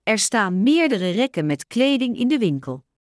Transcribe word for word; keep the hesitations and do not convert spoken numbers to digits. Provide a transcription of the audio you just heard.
Er staan meerdere rekken met kleding in de winkel.